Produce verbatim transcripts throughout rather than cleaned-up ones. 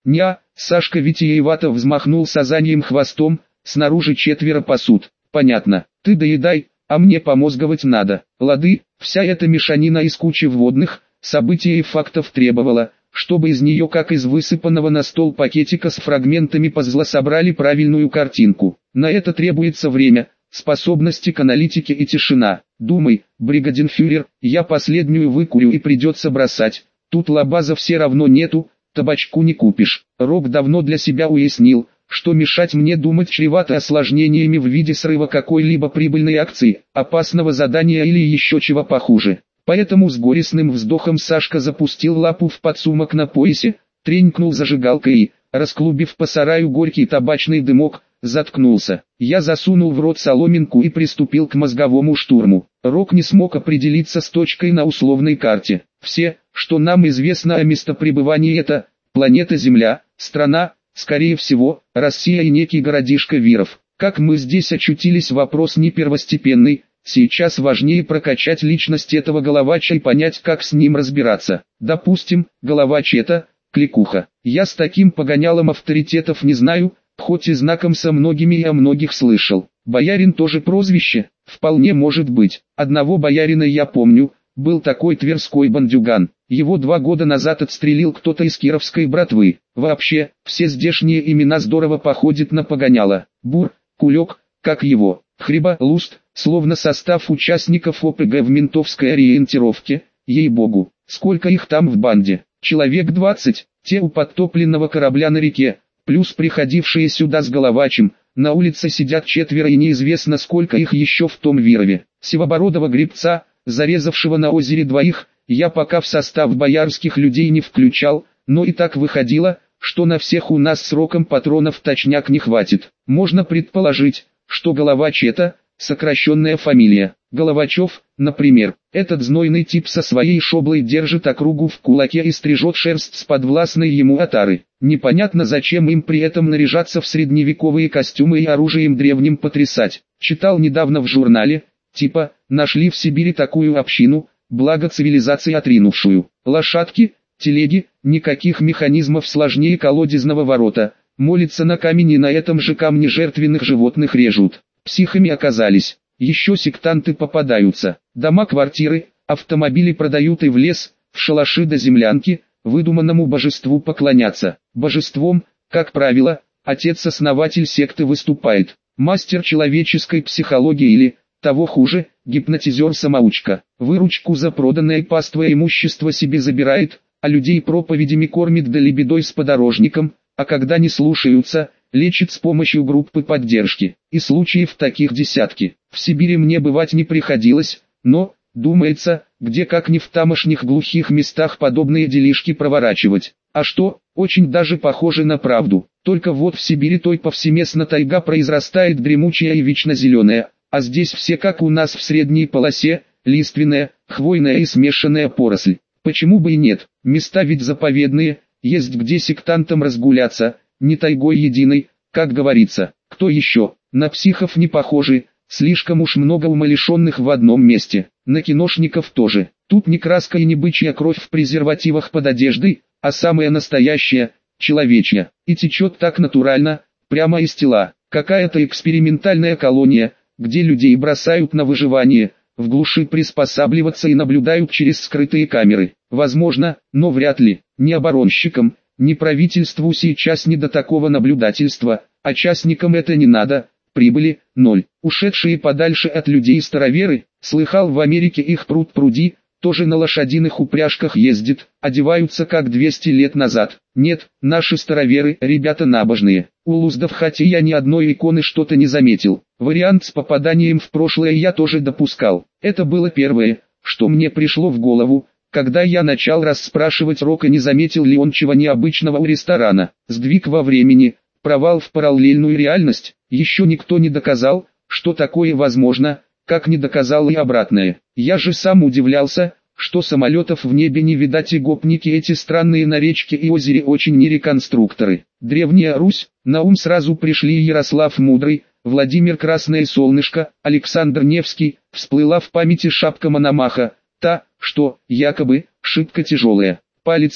Ня, Сашка витиевато взмахнул сазанием хвостом, снаружи четверо пасут. Понятно, ты доедай, а мне помозговать надо. Лады, вся эта мешанина из кучи вводных, событий и фактов требовала, чтобы из нее как из высыпанного на стол пакетика с фрагментами пазла собрали правильную картинку. На это требуется время, способности к аналитике и тишина. Думай, бригаденфюрер, я последнюю выкурю и придется бросать. Тут лабаза все равно нету, табачку не купишь. Рок давно для себя уяснил, что мешать мне думать чревато осложнениями в виде срыва какой-либо прибыльной акции, опасного задания или еще чего похуже. Поэтому с горестным вздохом Сашка запустил лапу в подсумок на поясе, тренькнул зажигалкой и, расклубив по сараю горький табачный дымок, заткнулся. Я засунул в рот соломинку и приступил к мозговому штурму. Рок не смог определиться с точкой на условной карте. Все, что нам известно о местопребывании, это планета Земля, страна, скорее всего, Россия и некий городишко Виров. Как мы здесь очутились, вопрос не первостепенный. Сейчас важнее прокачать личность этого Головача и понять, как с ним разбираться. Допустим, Головач это кликуха. Я с таким погонялом авторитетов не знаю, хоть и знаком со многими и о многих слышал. Боярин тоже прозвище? Вполне может быть. Одного боярина я помню, был такой тверской бандюган. Его два года назад отстрелил кто-то из кировской братвы. Вообще, все здешние имена здорово походят на погоняла. Бур, Кулек, как его, Хриба, Луст, словно состав участников ОПГ в ментовской ориентировке. Ей-богу, сколько их там в банде? Человек двадцать, те у подтопленного корабля на реке, плюс приходившие сюда с Головачем. На улице сидят четверо и неизвестно сколько их еще в том Вирове. Сивобородого гребца, зарезавшего на озере двоих, я пока в состав боярских людей не включал, но и так выходило, что на всех у нас сроком патронов точняк не хватит. Можно предположить, что Головач это сокращенная фамилия. Головачев, например, этот знойный тип со своей шоблой держит округу в кулаке и стрижет шерсть с подвластной ему отары. Непонятно, зачем им при этом наряжаться в средневековые костюмы и оружием древним потрясать. Читал недавно в журнале, типа, нашли в Сибири такую общину, благо цивилизации отринувшую. Лошадки, телеги, никаких механизмов сложнее колодезного ворота. Молятся на камень и на этом же камне жертвенных животных режут. Психами оказались. Еще сектанты попадаются. Дома, квартиры, автомобили продают и в лес, в шалаши до землянки, выдуманному божеству поклоняться. Божеством, как правило, отец-основатель секты выступает. Мастер человеческой психологии или, того хуже, гипнотизер-самоучка. Выручку за проданное паствое имущество себе забирает, а людей проповедями кормит да лебедой с подорожником, а когда не слушаются, лечит с помощью группы поддержки. И случаев таких десятки. В Сибири мне бывать не приходилось, но, думается, где как не в тамошних глухих местах подобные делишки проворачивать. А что, очень даже похоже на правду. Только вот в Сибири той повсеместно тайга произрастает дремучая и вечно зеленая, а здесь все как у нас в средней полосе, лиственная, хвойная и смешанная поросль. Почему бы и нет? Места ведь заповедные, есть где сектантам разгуляться, не тайгой единой, как говорится. Кто еще? На психов не похожи, слишком уж много умалишенных в одном месте. На киношников тоже. Тут не краска и не бычья кровь в презервативах под одеждой, а самая настоящая, человечья. И течет так натурально, прямо из тела. Какая-то экспериментальная колония, где людей бросают на выживание, в глуши приспосабливаться и наблюдают через скрытые камеры. Возможно, но вряд ли. Ни оборонщикам, ни правительству сейчас не до такого наблюдательства, а частникам это не надо. Прибыли – ноль. Ушедшие подальше от людей староверы, слыхал, в Америке их пруд пруди, тоже на лошадиных упряжках ездит, одеваются как двести лет назад. Нет, наши староверы – ребята набожные. У Лузда в хате я ни одной иконы что-то не заметил. Вариант с попаданием в прошлое я тоже допускал. Это было первое, что мне пришло в голову, когда я начал расспрашивать Рока, не заметил ли он чего необычного у ресторана. Сдвиг во времени, провал в параллельную реальность, еще никто не доказал, что такое возможно, как не доказал и обратное. Я же сам удивлялся, что самолетов в небе не видать, и гопники эти странные на речке и озере очень не реконструкторы. Древняя Русь, на ум сразу пришли Ярослав Мудрый, Владимир Красное Солнышко, Александр Невский, всплыла в памяти шапка Мономаха, та, что, якобы, шибко тяжелая. Палицы,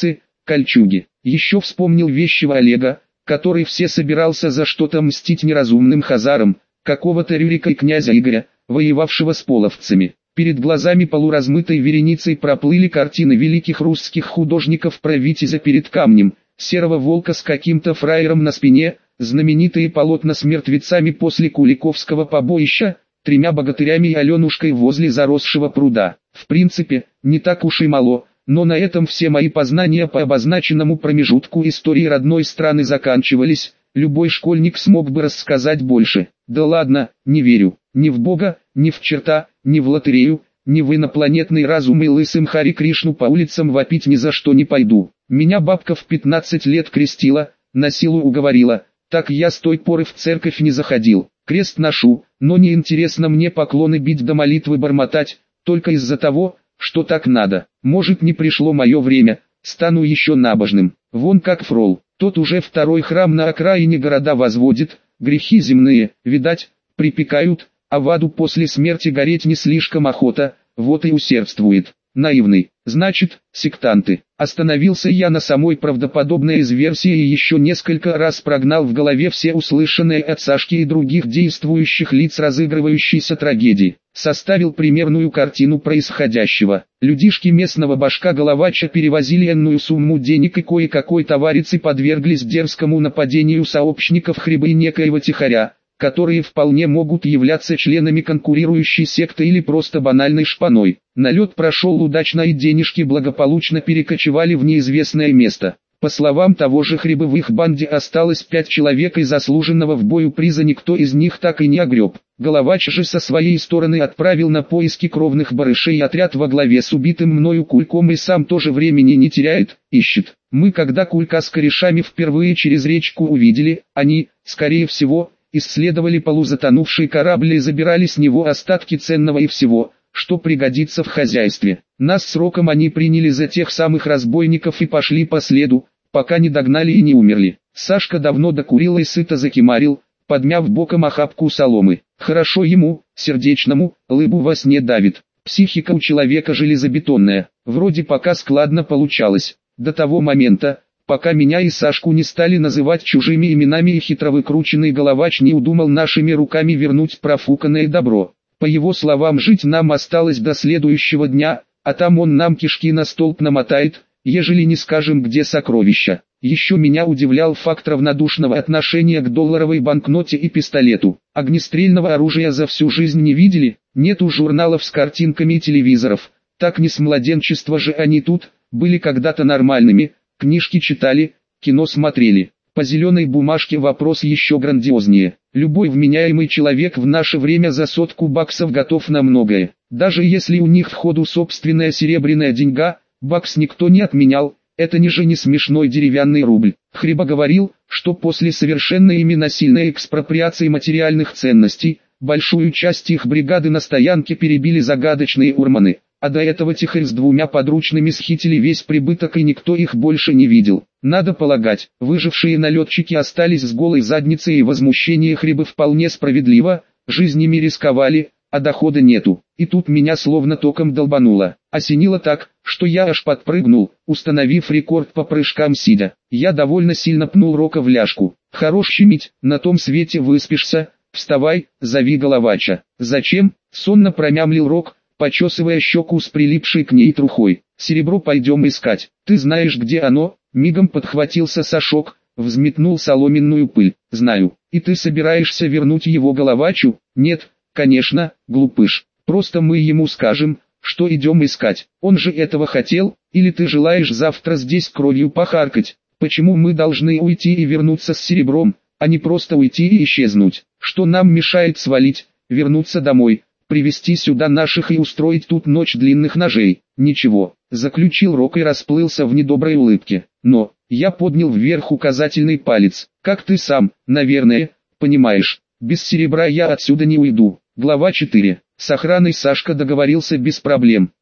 кольчуги. Еще вспомнил вещего Олега, который все собирался за что-то мстить неразумным хазарам, какого-то Рюрика и князя Игоря, воевавшего с половцами. Перед глазами полуразмытой вереницей проплыли картины великих русских художников про Витязя перед камнем, серого волка с каким-то фраером на спине, знаменитые полотна с мертвецами после Куликовского побоища, тремя богатырями и Аленушкой возле заросшего пруда. В принципе, не так уж и мало, но на этом все мои познания по обозначенному промежутку истории родной страны заканчивались. Любой школьник смог бы рассказать больше. Да ладно, не верю. Ни в Бога, ни в черта, ни в лотерею, ни в инопланетный разум и лысым Хари Кришну по улицам вопить ни за что не пойду. Меня бабка в пятнадцать лет крестила, на силу уговорила, так я с той поры в церковь не заходил. Крест ношу, но не интересно мне поклоны бить да молитвы бормотать, только из-за того, что так надо. Может, не пришло мое время, стану еще набожным. Вон как Фрол, тот уже второй храм на окраине города возводит, грехи земные, видать, припекают, а в аду после смерти гореть не слишком охота, вот и усердствует. Наивный, значит, сектанты. Остановился я на самой правдоподобной из версии и еще несколько раз прогнал в голове все услышанные от Сашки и других действующих лиц разыгрывающейся трагедии. Составил примерную картину происходящего. Людишки местного башка-головача перевозили энную сумму денег и кое-какой товарицы подверглись дерзкому нападению сообщников Хриба и некоего Тихаря, которые вполне могут являться членами конкурирующей секты или просто банальной шпаной. Налет прошел удачно и денежки благополучно перекочевали в неизвестное место. По словам того же Хриба, в их банде осталось пять человек и заслуженного в бою приза никто из них так и не огреб. Головач же со своей стороны отправил на поиски кровных барышей отряд во главе с убитым мною Кульком и сам тоже времени не теряет, ищет. Мы когда Кулька с корешами впервые через речку увидели, они, скорее всего, исследовали полузатонувший корабль и забирали с него остатки ценного и всего, что пригодится в хозяйстве. Нас с Роком они приняли за тех самых разбойников и пошли по следу, пока не догнали и не умерли. Сашка давно докурил и сыто закимарил, подмяв боком охапку соломы. Хорошо ему, сердечному, лыбу во сне давит. Психика у человека железобетонная. Вроде пока складно получалось. До того момента, пока меня и Сашку не стали называть чужими именами и хитро выкрученный головач не удумал нашими руками вернуть профуканное добро. По его словам, жить нам осталось до следующего дня, а там он нам кишки на столб намотает, ежели не скажем, где сокровища. Еще меня удивлял факт равнодушного отношения к долларовой банкноте и пистолету. Огнестрельного оружия за всю жизнь не видели, нету журналов с картинками и телевизоров. Так не с младенчества же они тут, были когда-то нормальными, книжки читали, кино смотрели. По зеленой бумажке вопрос еще грандиознее. Любой вменяемый человек в наше время за сотку баксов готов на многое. Даже если у них в ходу собственная серебряная деньга, бакс никто не отменял, это не же не смешной деревянный рубль. Хриба говорил, что после совершенной ими насильной экспроприации материальных ценностей, большую часть их бригады на стоянке перебили загадочные урманы. А до этого Тихарь с двумя подручными схитили весь прибыток и никто их больше не видел. Надо полагать, выжившие налетчики остались с голой задницей и возмущение Хрибы вполне справедливо, жизнями рисковали, а дохода нету. И тут меня словно током долбануло. Осенило так, что я аж подпрыгнул, установив рекорд по прыжкам сидя. Я довольно сильно пнул Рока в ляжку. Хорош щемить, на том свете выспишься, вставай, зови головача. Зачем? Сонно промямлил Рок, почесывая щеку с прилипшей к ней трухой. Серебро пойдем искать. Ты знаешь, где оно? Мигом подхватился Сашок, взметнул соломенную пыль. Знаю. И ты собираешься вернуть его головачу? Нет, конечно, глупыш. Просто мы ему скажем, что идем искать. Он же этого хотел, или ты желаешь завтра здесь кровью похаркать? Почему мы должны уйти и вернуться с серебром, а не просто уйти и исчезнуть? Что нам мешает свалить, вернуться домой? Привести сюда наших и устроить тут ночь длинных ножей. Ничего, заключил Рок и расплылся в недоброй улыбке. Но, я поднял вверх указательный палец. Как ты сам, наверное, понимаешь, без серебра я отсюда не уйду. Глава четыре. С охраной Сашка договорился без проблем.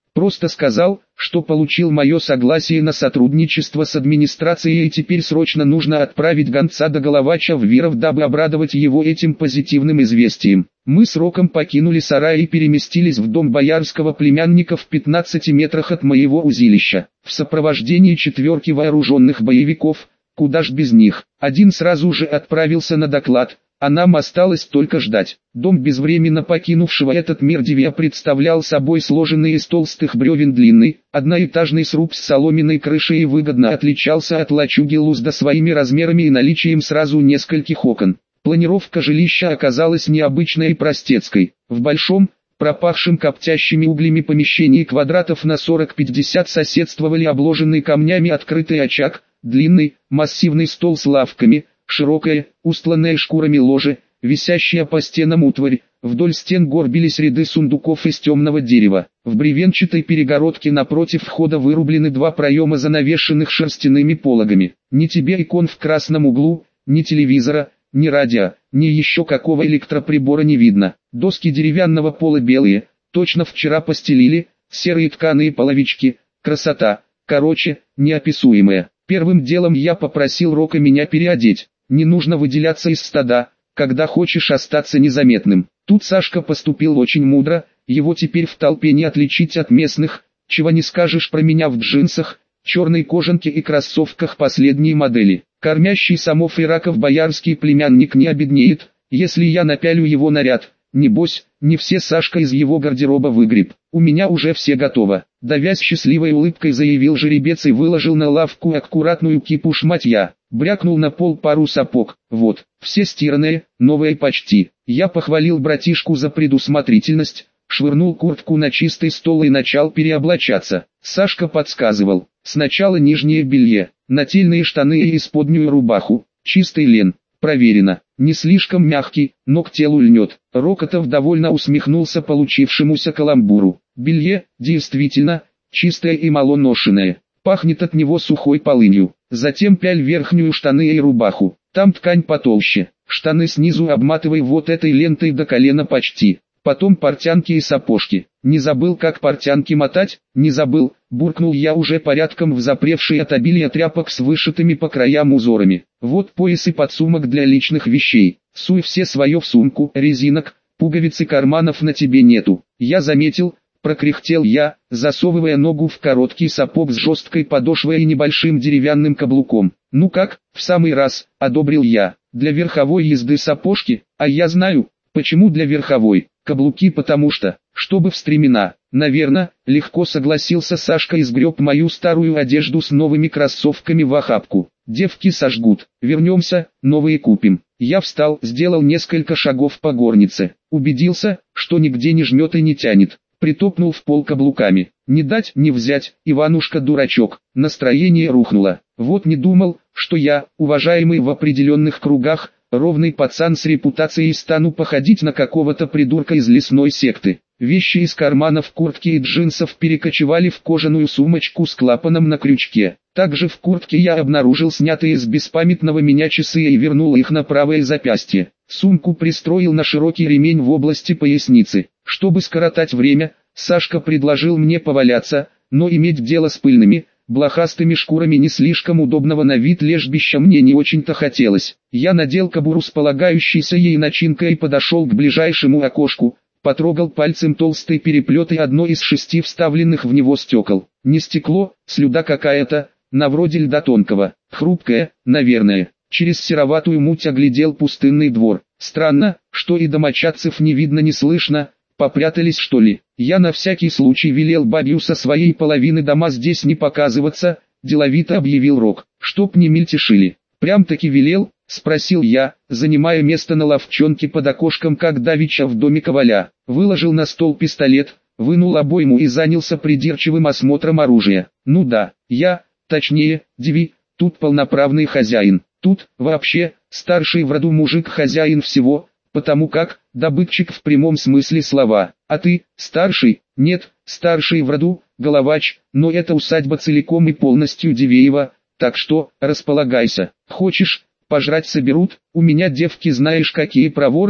Просто сказал, что получил мое согласие на сотрудничество с администрацией и теперь срочно нужно отправить гонца до Головача в Виров, дабы обрадовать его этим позитивным известием. Мы с Роком покинули сарай и переместились в дом боярского племянника в пятнадцати метрах от моего узилища. В сопровождении четверки вооруженных боевиков, куда ж без них. Один сразу же отправился на доклад, а нам осталось только ждать. Дом безвременно покинувшего этот мир Девия представлял собой сложенный из толстых бревен длинный, одноэтажный сруб с соломенной крышей и выгодно отличался от лачуги Лузда своими размерами и наличием сразу нескольких окон. Планировка жилища оказалась необычной и простецкой. В большом, пропахшем коптящими углями помещении квадратов на сорок-пятьдесят соседствовали обложенный камнями открытый очаг, длинный, массивный стол с лавками, широкое, устланное шкурами ложе, висящая по стенам утварь, вдоль стен горбились ряды сундуков из темного дерева. В бревенчатой перегородке напротив входа вырублены два проема, занавешенных шерстяными пологами. Ни тебе икон в красном углу, ни телевизора, ни радио, ни еще какого электроприбора не видно. Доски деревянного пола белые, точно вчера постелили, серые тканые половички, красота, короче, неописуемая. Первым делом я попросил Рока меня переодеть. Не нужно выделяться из стада, когда хочешь остаться незаметным. Тут Сашка поступил очень мудро, его теперь в толпе не отличить от местных, чего не скажешь про меня в джинсах, черной кожанке и кроссовках последней модели. Кормящий самов и раков боярский племянник не обеднеет, если я напялю его наряд. Небось, не все Сашка из его гардероба выгреб. У меня уже все готово. Давясь счастливой улыбкой, заявил жеребец и выложил на лавку аккуратную кипу шматья. Брякнул на пол пару сапог. Вот, все стиранные, новые почти. Я похвалил братишку за предусмотрительность, швырнул куртку на чистый стол и начал переоблачаться. Сашка подсказывал. Сначала нижнее белье, нательные штаны и исподнюю рубаху, чистый лен. Проверено, не слишком мягкий, но к телу льнет. Рокотов довольно усмехнулся получившемуся каламбуру. Белье, действительно, чистое и малоношенное. Пахнет от него сухой полынью. Затем пяль верхнюю штаны и рубаху. Там ткань потолще. Штаны снизу обматывай вот этой лентой до колена почти. Потом портянки и сапожки. Не забыл, как портянки мотать? Не забыл, буркнул я, уже порядком взапревший от обилия тряпок с вышитыми по краям узорами. Вот пояс и подсумок для личных вещей. Суй все свое в сумку, резинок, пуговиц и карманов на тебе нету. Я заметил, прокряхтел я, засовывая ногу в короткий сапог с жесткой подошвой и небольшим деревянным каблуком. Ну как, в самый раз, одобрил я. Для верховой езды сапожки, а я знаю, почему для верховой. Каблуки потому что, чтобы в стремена. Наверно, легко согласился Сашка и сгреб мою старую одежду с новыми кроссовками в охапку. Девки сожгут, вернемся, новые купим. Я встал, сделал несколько шагов по горнице, убедился, что нигде не жмет и не тянет. Притопнул в пол каблуками. Не дать, не взять, Иванушка дурачок. Настроение рухнуло. Вот не думал, что я, уважаемый в определенных кругах, ровный пацан с репутацией, стану походить на какого-то придурка из лесной секты. Вещи из карманов куртки и джинсов перекочевали в кожаную сумочку с клапаном на крючке. Также в куртке я обнаружил снятые с беспамятного меня часы и вернул их на правое запястье. Сумку пристроил на широкий ремень в области поясницы. Чтобы скоротать время, Сашка предложил мне поваляться, но иметь дело с пыльными, блохастыми шкурами не слишком удобного на вид лежбища мне не очень-то хотелось. Я надел кобуру с полагающейся ей начинкой и подошел к ближайшему окошку, потрогал пальцем толстый переплет и одно из шести вставленных в него стекол. Не стекло, слюда какая-то, на вроде льда тонкого, хрупкая, наверное. Через сероватую муть оглядел пустынный двор. Странно, что и домочадцев не видно не слышно. Попрятались что ли? Я на всякий случай велел бабью со своей половины дома здесь не показываться, деловито объявил Рок, чтоб не мельтешили. Прям-таки велел, спросил я, занимая место на лавчонке под окошком, как давеча в доме Коваля. Выложил на стол пистолет, вынул обойму и занялся придирчивым осмотром оружия. Ну да, я, точнее, Диви, тут полноправный хозяин. Тут, вообще, старший в роду мужик хозяин всего, потому как, добытчик в прямом смысле слова. А ты, старший? Нет, старший в роду, Головач, но эта усадьба целиком и полностью Дивеева, так что, располагайся. Хочешь, пожрать соберут, у меня девки знаешь какие проворные,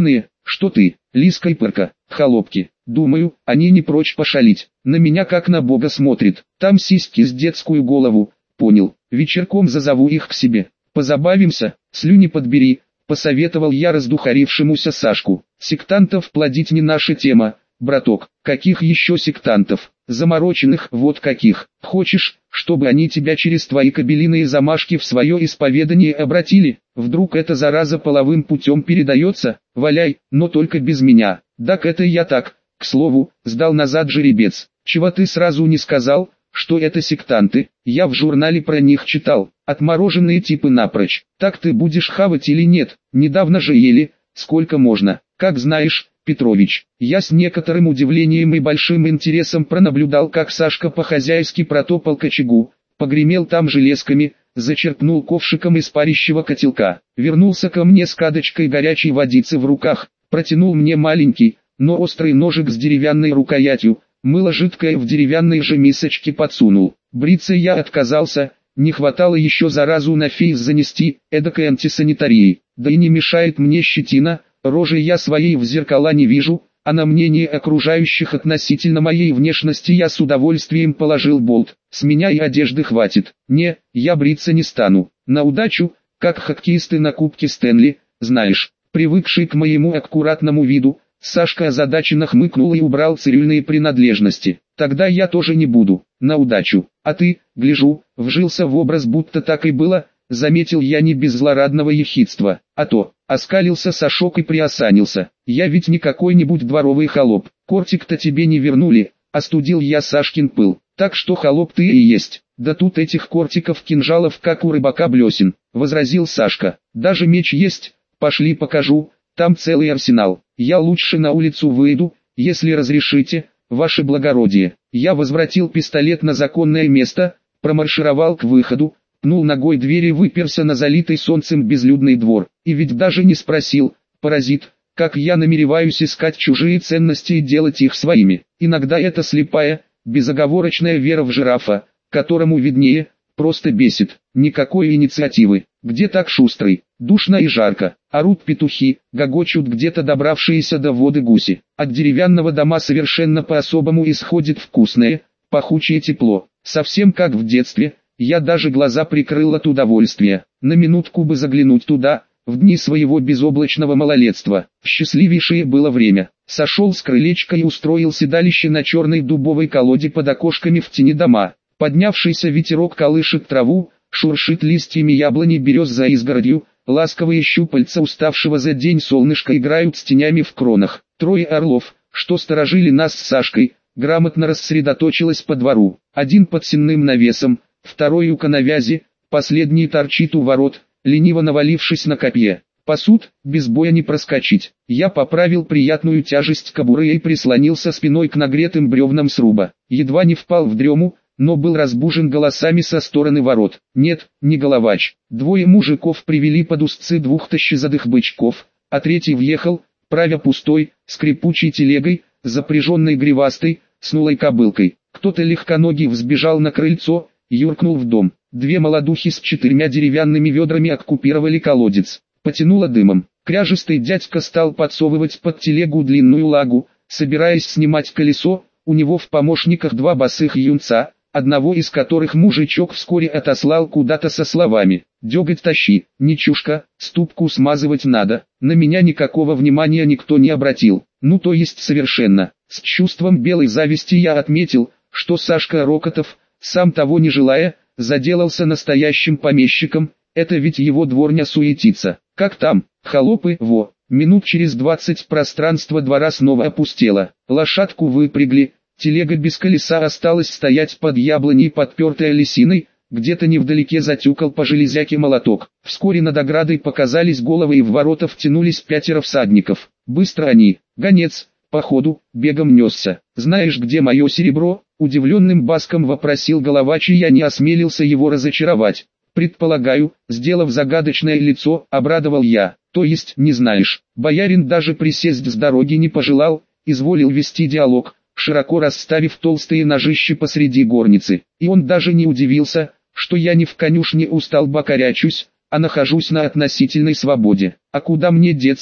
Что ты, Лиска и Пырка, холопки, думаю, они не прочь пошалить. На меня как на бога смотрит, там сиськи с детскую голову, понял, вечерком зазову их к себе. Позабавимся, слюни подбери, посоветовал я раздухарившемуся Сашку. Сектантов плодить не наша тема, браток. Каких еще сектантов? Замороченных, вот каких. Хочешь, чтобы они тебя через твои кобелиные замашки в свое исповедание обратили? Вдруг эта зараза половым путем передается? Валяй, но только без меня. Так это я так, к слову, сдал назад жеребец. Чего ты сразу не сказал, что это сектанты? Я в журнале про них читал. Отмороженные типы напрочь. Так ты будешь хавать или нет? Недавно же ели, сколько можно. Как знаешь, Петрович, я с некоторым удивлением и большим интересом пронаблюдал, как Сашка по-хозяйски протопал к очагу, погремел там железками, зачерпнул ковшиком из парящего котелка, вернулся ко мне с кадочкой горячей водицы в руках, протянул мне маленький, но острый ножик с деревянной рукоятью, мыло жидкое в деревянной же мисочке подсунул. Бриться я отказался, не хватало еще заразу на фейс занести, эдакой антисанитарией, да и не мешает мне щетина. Рожи я своей в зеркала не вижу, а на мнение окружающих относительно моей внешности я с удовольствием положил болт. С меня и одежды хватит. Не, я бриться не стану. На удачу, как хоккеисты на Кубке Стэнли, знаешь. Привыкший к моему аккуратному виду, Сашка озадаченно хмыкнул и убрал цирюльные принадлежности. Тогда я тоже не буду. На удачу. А ты, гляжу, вжился в образ, будто так и было. Заметил я не без злорадного ехидства, а то, оскалился Сашок и приосанился. Я ведь не какой-нибудь дворовый холоп, кортик-то тебе не вернули, остудил я Сашкин пыл, так что холоп ты и есть. Да тут этих кортиков кинжалов как у рыбака блесен, возразил Сашка. Даже меч есть, пошли покажу, там целый арсенал. Я лучше на улицу выйду, если разрешите, ваше благородие. Я возвратил пистолет на законное место, промаршировал к выходу, пнул ногой дверь и выперся на залитый солнцем безлюдный двор. И ведь даже не спросил, паразит, как я намереваюсь искать чужие ценности и делать их своими. Иногда это слепая, безоговорочная вера в жирафа, которому виднее, просто бесит. Никакой инициативы. Где так шустрый? Душно и жарко. Орут петухи, гогочут где-то добравшиеся до воды гуси. От деревянного дома совершенно по-особому исходит вкусное, пахучее тепло. Совсем как в детстве. Я даже глаза прикрыл от удовольствия. На минутку бы заглянуть туда, в дни своего безоблачного малолетства. Счастливейшее было время. Сошел с крылечка и устроил седалище на черной дубовой колоде под окошками в тени дома. Поднявшийся ветерок колышет траву, шуршит листьями яблони берез за изгородью, ласковые щупальца уставшего за день солнышка играют с тенями в кронах. Трое орлов, что сторожили нас с Сашкой, грамотно рассредоточилось по двору. Один под сенным навесом, второй у коновязи, последний торчит у ворот, лениво навалившись на копье. Пасут, без боя не проскочить. Я поправил приятную тяжесть кобуры и прислонился спиной к нагретым бревнам сруба. Едва не впал в дрему, но был разбужен голосами со стороны ворот. Нет, не головач. Двое мужиков привели под узцы двух тощезадых бычков, а третий въехал, правя пустой, скрипучей телегой, запряженной гривастой, снулой кобылкой. Кто-то легконогий взбежал на крыльцо, юркнул в дом. Две молодухи с четырьмя деревянными ведрами оккупировали колодец. Потянуло дымом. Кряжистый дядька стал подсовывать под телегу длинную лагу, собираясь снимать колесо. У него в помощниках два босых юнца, одного из которых мужичок вскоре отослал куда-то со словами: «Деготь тащи, нечушка, ступку смазывать надо». На меня никакого внимания никто не обратил. Ну то есть совершенно. С чувством белой зависти я отметил, что Сашка Рокотов, сам того не желая, заделался настоящим помещиком. Это ведь его дворня суетится. Как там, холопы, во. Минут через двадцать пространство двора снова опустело. Лошадку выпрягли, телега без колеса осталась стоять под яблоней, подпертая лисиной. Где-то невдалеке затюкал по железяке молоток. Вскоре над оградой показались головы и в ворота втянулись пятеро всадников. Быстро они, гонец, походу, бегом несся. «Знаешь, где мое серебро?» Удивленным баском вопросил головач, и я не осмелился его разочаровать. «Предполагаю», сделав загадочное лицо, обрадовал я. «То есть, не знаешь?» Боярин даже присесть с дороги не пожелал, изволил вести диалог, широко расставив толстые ножищи посреди горницы. И он даже не удивился, что я не в конюшне у столба корячусь, а нахожусь на относительной свободе. А куда мне деться,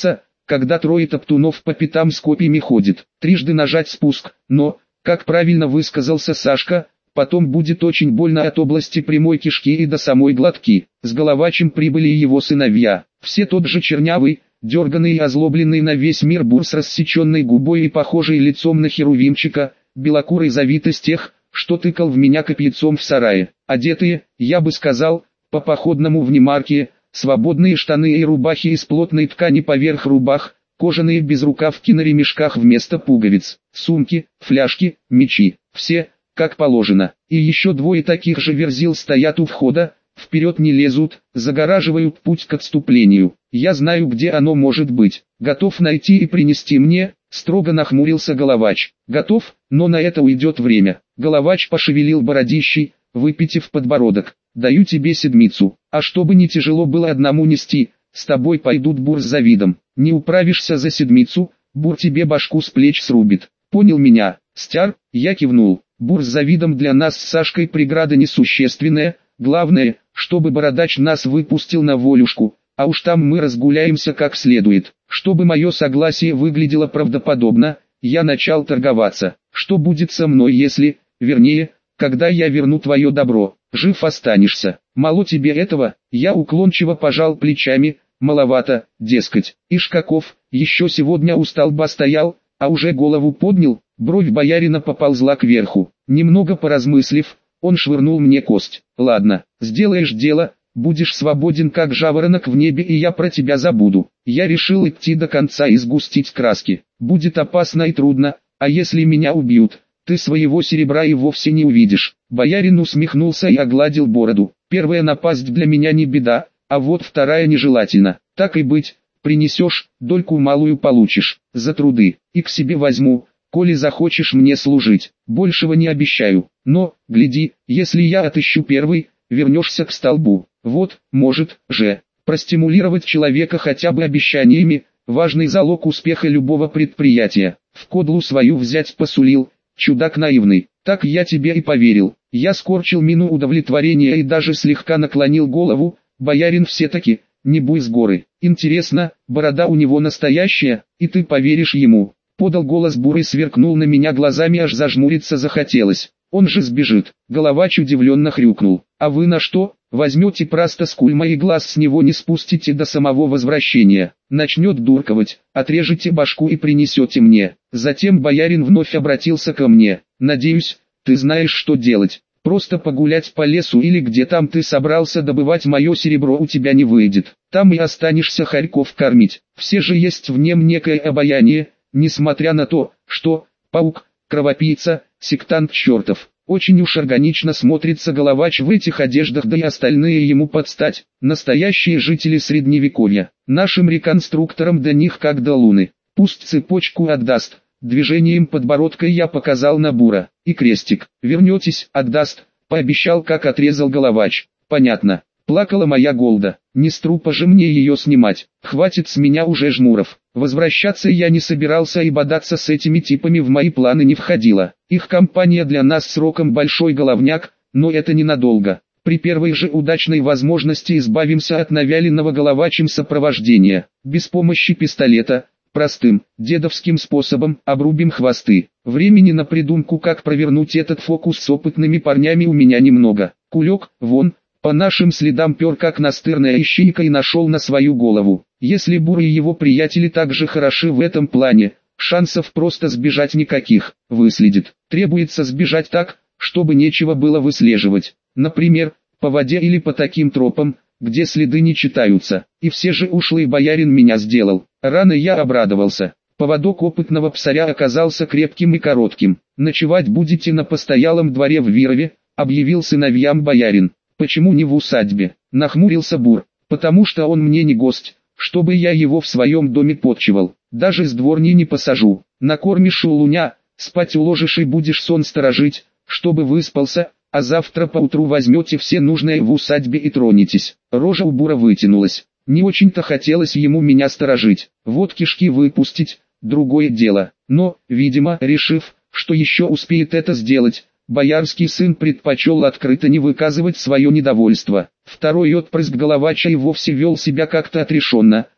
когда трое топтунов по пятам с копьями ходит. Трижды нажать спуск, но, как правильно высказался Сашка, потом будет очень больно от области прямой кишки и до самой глотки. С Головачем прибыли и его сыновья. Все тот же чернявый, дерганный и озлобленный на весь мир бур с рассеченной губой и похожий лицом на херувимчика, белокурый завитость тех, что тыкал в меня копьяцом в сарае. Одетые, я бы сказал, по походному в немарке, свободные штаны и рубахи из плотной ткани поверх рубах, кожаные безрукавки на ремешках вместо пуговиц, сумки, фляжки, мечи, все, как положено. И еще двое таких же верзил стоят у входа, вперед не лезут, загораживают путь к отступлению. Я знаю, где оно может быть. Готов найти и принести мне, строго нахмурился Головач. Готов, но на это уйдет время. Головач пошевелил бородищей, выпитив подбородок. Даю тебе седмицу, а чтобы не тяжело было одному нести, с тобой пойдут бур с завидом. Не управишься за седмицу, бур тебе башку с плеч срубит. Понял меня, стяр? Я кивнул. Бур с завидом для нас с Сашкой преграда несущественная, главное, чтобы бородач нас выпустил на волюшку, а уж там мы разгуляемся как следует. Чтобы мое согласие выглядело правдоподобно, я начал торговаться. Что будет со мной если, вернее, когда я верну твое добро, жив останешься. Мало тебе этого, я уклончиво пожал плечами, маловато, дескать. Ишь каков, еще сегодня у столба стоял, а уже голову поднял, бровь боярина поползла кверху. Немного поразмыслив, он швырнул мне кость. Ладно, сделаешь дело, будешь свободен как жаворонок в небе и я про тебя забуду. Я решил идти до конца и сгустить краски. Будет опасно и трудно, а если меня убьют, ты своего серебра и вовсе не увидишь. Боярин усмехнулся и огладил бороду. Первая напасть для меня не беда, а вот вторая нежелательна. Так и быть, принесешь, дольку малую получишь, за труды, и к себе возьму, коли захочешь мне служить. Большего не обещаю, но, гляди, если я отыщу первый, вернешься к столбу. Вот, может, же, простимулировать человека хотя бы обещаниями, важный залог успеха любого предприятия. В кодлу свою взять посулил, чудак наивный, так я тебе и поверил. Я скорчил мину удовлетворения и даже слегка наклонил голову, боярин все-таки, не буй с горы. Интересно, борода у него настоящая, и ты поверишь ему. Подал голос бурый, сверкнул на меня глазами, аж зажмуриться захотелось. Он же сбежит. Головач удивленно хрюкнул. А вы на что? Возьмете просто скульма и глаз с него не спустите до самого возвращения. Начнет дурковать, отрежете башку и принесете мне. Затем боярин вновь обратился ко мне. Надеюсь, ты знаешь, что делать. Просто погулять по лесу или где там ты собрался добывать мое серебро у тебя не выйдет. Там и останешься хорьков кормить. Все же есть в нем некое обаяние, несмотря на то, что паук, кровопийца, сектант чертов. Очень уж органично смотрится Головач в этих одеждах, да и остальные ему подстать. Настоящие жители средневековья. Нашим реконструкторам до них как до луны. Пусть цепочку отдаст. Движением подбородка я показал на бура. И крестик. Вернетесь, отдаст. Пообещал, как отрезал Головач. Понятно. Плакала моя Голда. Не с трупа же мне ее снимать. Хватит с меня уже жмуров. Возвращаться я не собирался и бодаться с этими типами в мои планы не входило. Их компания для нас сроком большой головняк, но это ненадолго. При первой же удачной возможности избавимся от навяленного Головачем сопровождения. Без помощи пистолета, простым, дедовским способом, обрубим хвосты. Времени на придумку, как провернуть этот фокус с опытными парнями, у меня немного. Кулек, вон, по нашим следам пер как настырная ищейка и нашел на свою голову. Если Бур и его приятели так же хороши в этом плане, шансов просто сбежать никаких. Выследит. Требуется сбежать так, чтобы нечего было выслеживать. Например, по воде или по таким тропам, где следы не читаются. И все же ушлый боярин меня сделал. Рано я обрадовался. Поводок опытного псаря оказался крепким и коротким. Ночевать будете на постоялом дворе в Вирове, объявил сыновьям боярин. Почему не в усадьбе? Нахмурился Бур. Потому что он мне не гость, чтобы я его в своем доме подчивал. Даже с дворни не посажу. Накормишь у луня, спать уложишь и будешь сон сторожить, чтобы выспался, а завтра поутру возьмете все нужное в усадьбе и тронетесь. Рожа у Бура вытянулась. Не очень-то хотелось ему меня сторожить. Вот кишки выпустить, другое дело. Но, видимо, решив, что еще успеет это сделать, боярский сын предпочел открыто не выказывать свое недовольство. Второй отпрыск Головача и вовсе вел себя как-то отрешенно,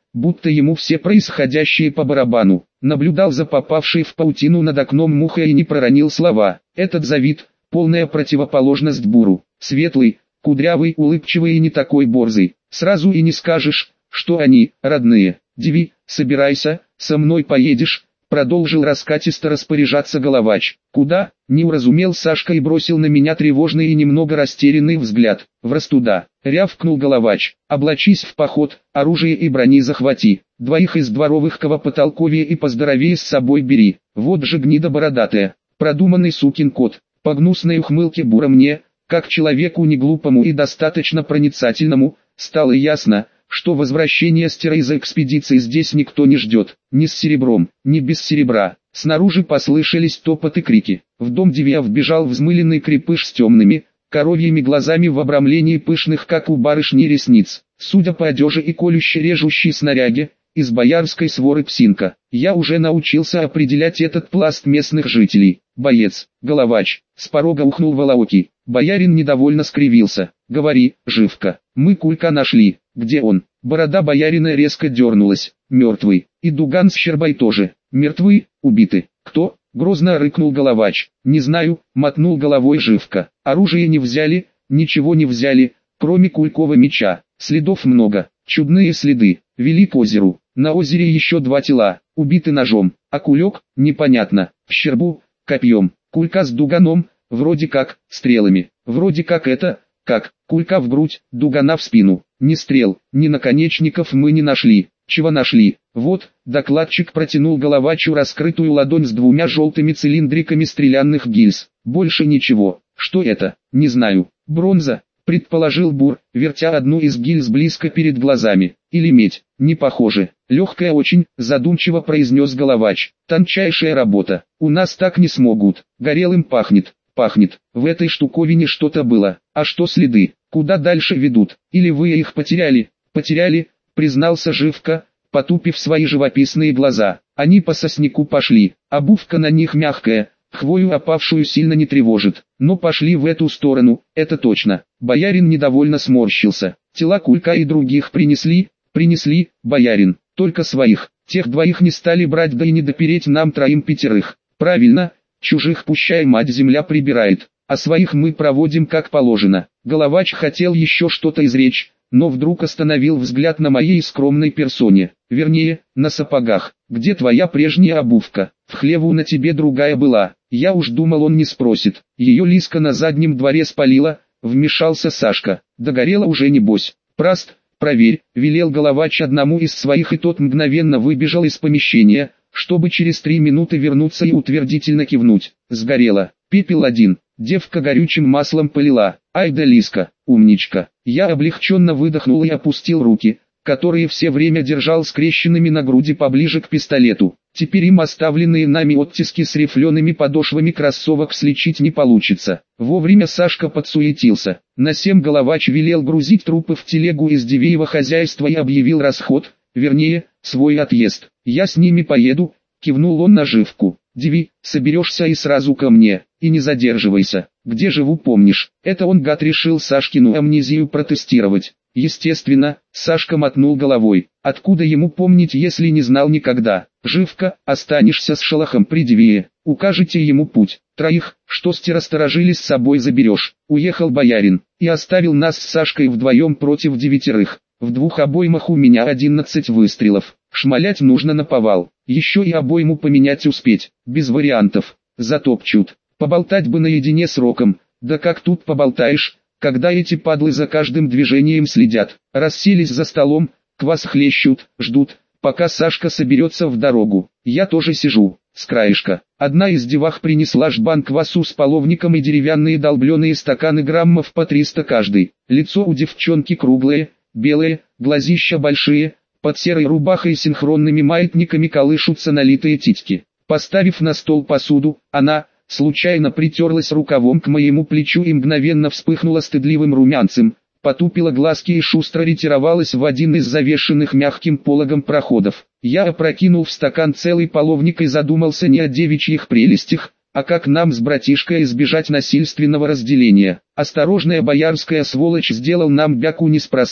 будто ему все происходящее по барабану. Наблюдал за попавшей в паутину над окном мухой и не проронил слова. Этот завид, полная противоположность Буру. Светлый, кудрявый, улыбчивый и не такой борзый. Сразу и не скажешь, что они, родные. Диви, собирайся, со мной поедешь, продолжил раскатисто распоряжаться Головач. Куда? Не уразумел Сашка и бросил на меня тревожный и немного растерянный взгляд. Враз туда, рявкнул Головач. Облачись в поход, оружие и брони захвати. Двоих из дворовых кого потолковее и поздоровее с собой бери. Вот же гнида бородатая, продуманный сукин кот. По гнусной ухмылке Бура мне, как человеку неглупому и достаточно проницательному, стало ясно, что возвращение Стера из экспедиции здесь никто не ждет, ни с серебром, ни без серебра. Снаружи послышались топот и крики. В дом Девия вбежал взмыленный крепыш с темными, коровьими глазами в обрамлении пышных, как у барышни, ресниц. Судя по одежде и колюще-режущей снаряге, из боярской своры Псинка. Я уже научился определять этот пласт местных жителей. Боец, Головач, с порога ухнул Волоокий. Боярин недовольно скривился. Говори, Живка, мы Кулька нашли. Где он? Борода боярина резко дернулась. Мертвый. И Дуган с Щербой тоже. Мертвы, убиты. Кто? Грозно рыкнул Головач. Не знаю, мотнул головой Живка. Оружие не взяли, ничего не взяли, кроме Кулькова меча. Следов много, чудные следы. Вели к озеру. На озере еще два тела, убиты ножом. А Кулек, непонятно, в Щербу, копьем. Кулька с Дуганом, вроде как, стрелами. Вроде как это, как, Кулька в грудь, Дугана в спину. Ни стрел, ни наконечников мы не нашли. Чего нашли? Вот, докладчик протянул Головачу раскрытую ладонь с двумя желтыми цилиндриками стрелянных гильз. Больше ничего. Что это? Не знаю. Бронза, предположил Бур, вертя одну из гильз близко перед глазами. Или медь, не похоже. Легкая очень, задумчиво произнес Головач. Тончайшая работа. У нас так не смогут. Горелым пахнет. Пахнет. В этой штуковине что-то было. А что следы? Куда дальше ведут? Или вы их потеряли? Потеряли, признался Живка, потупив свои живописные глаза. Они по сосняку пошли. Обувка на них мягкая, хвою опавшую сильно не тревожит. Но пошли в эту сторону, это точно. Боярин недовольно сморщился. Тела Кулька и других принесли? Принесли, боярин. Только своих. Тех двоих не стали брать, да и не допереть нам троим-пятерых. Правильно. Чужих пущай мать земля прибирает, а своих мы проводим как положено. Головач хотел еще что-то изречь, но вдруг остановил взгляд на моей скромной персоне, вернее, на сапогах. Где твоя прежняя обувка? В хлеву на тебе другая была. Я уж думал, он не спросит. Ее Лиска на заднем дворе спалила, вмешался Сашка. Догорела уже небось. Праст, проверь, велел Головач одному из своих, и тот мгновенно выбежал из помещения, чтобы через три минуты вернуться и утвердительно кивнуть. Сгорело. Пепел один. Девка горючим маслом полила. Ай да Лиска, умничка. Я облегченно выдохнул и опустил руки, которые все время держал скрещенными на груди поближе к пистолету. Теперь им оставленные нами оттиски с рифлеными подошвами кроссовок сличить не получится. Вовремя Сашка подсуетился. На сем Головач велел грузить трупы в телегу из Дивеева хозяйства и объявил расход, вернее, свой отъезд. Я с ними поеду, кивнул он на Живку. Диви, соберешься и сразу ко мне, и не задерживайся. Где живу, помнишь? Это он, гад, решил Сашкину амнезию протестировать. Естественно, Сашка мотнул головой. Откуда ему помнить, если не знал никогда? Живка, останешься с Шалахом при Дивее. Укажете ему путь. Троих, что Стера сторожили, с собой заберешь. Уехал боярин и оставил нас с Сашкой вдвоем против девятерых. В двух обоймах у меня одиннадцать выстрелов. Шмалять нужно наповал. Еще и обойму поменять успеть. Без вариантов. Затопчут. Поболтать бы наедине с Роком. Да как тут поболтаешь, когда эти падлы за каждым движением следят. Расселись за столом, квас хлещут, ждут, пока Сашка соберется в дорогу. Я тоже сижу, с краешка. Одна из девах принесла жбан квасу с половником и деревянные долбленые стаканы граммов по триста каждый. Лицо у девчонки круглое, белое, глазища большие, под серой рубахой синхронными маятниками колышутся налитые титьки. Поставив на стол посуду, она случайно притерлась рукавом к моему плечу и мгновенно вспыхнула стыдливым румянцем, потупила глазки и шустро ретировалась в один из завешенных мягким пологом проходов. Я опрокинул в стакан целый половник и задумался не о девичьих прелестях, а как нам с братишкой избежать насильственного разделения. Осторожная боярская сволочь сделал нам бяку неспроста.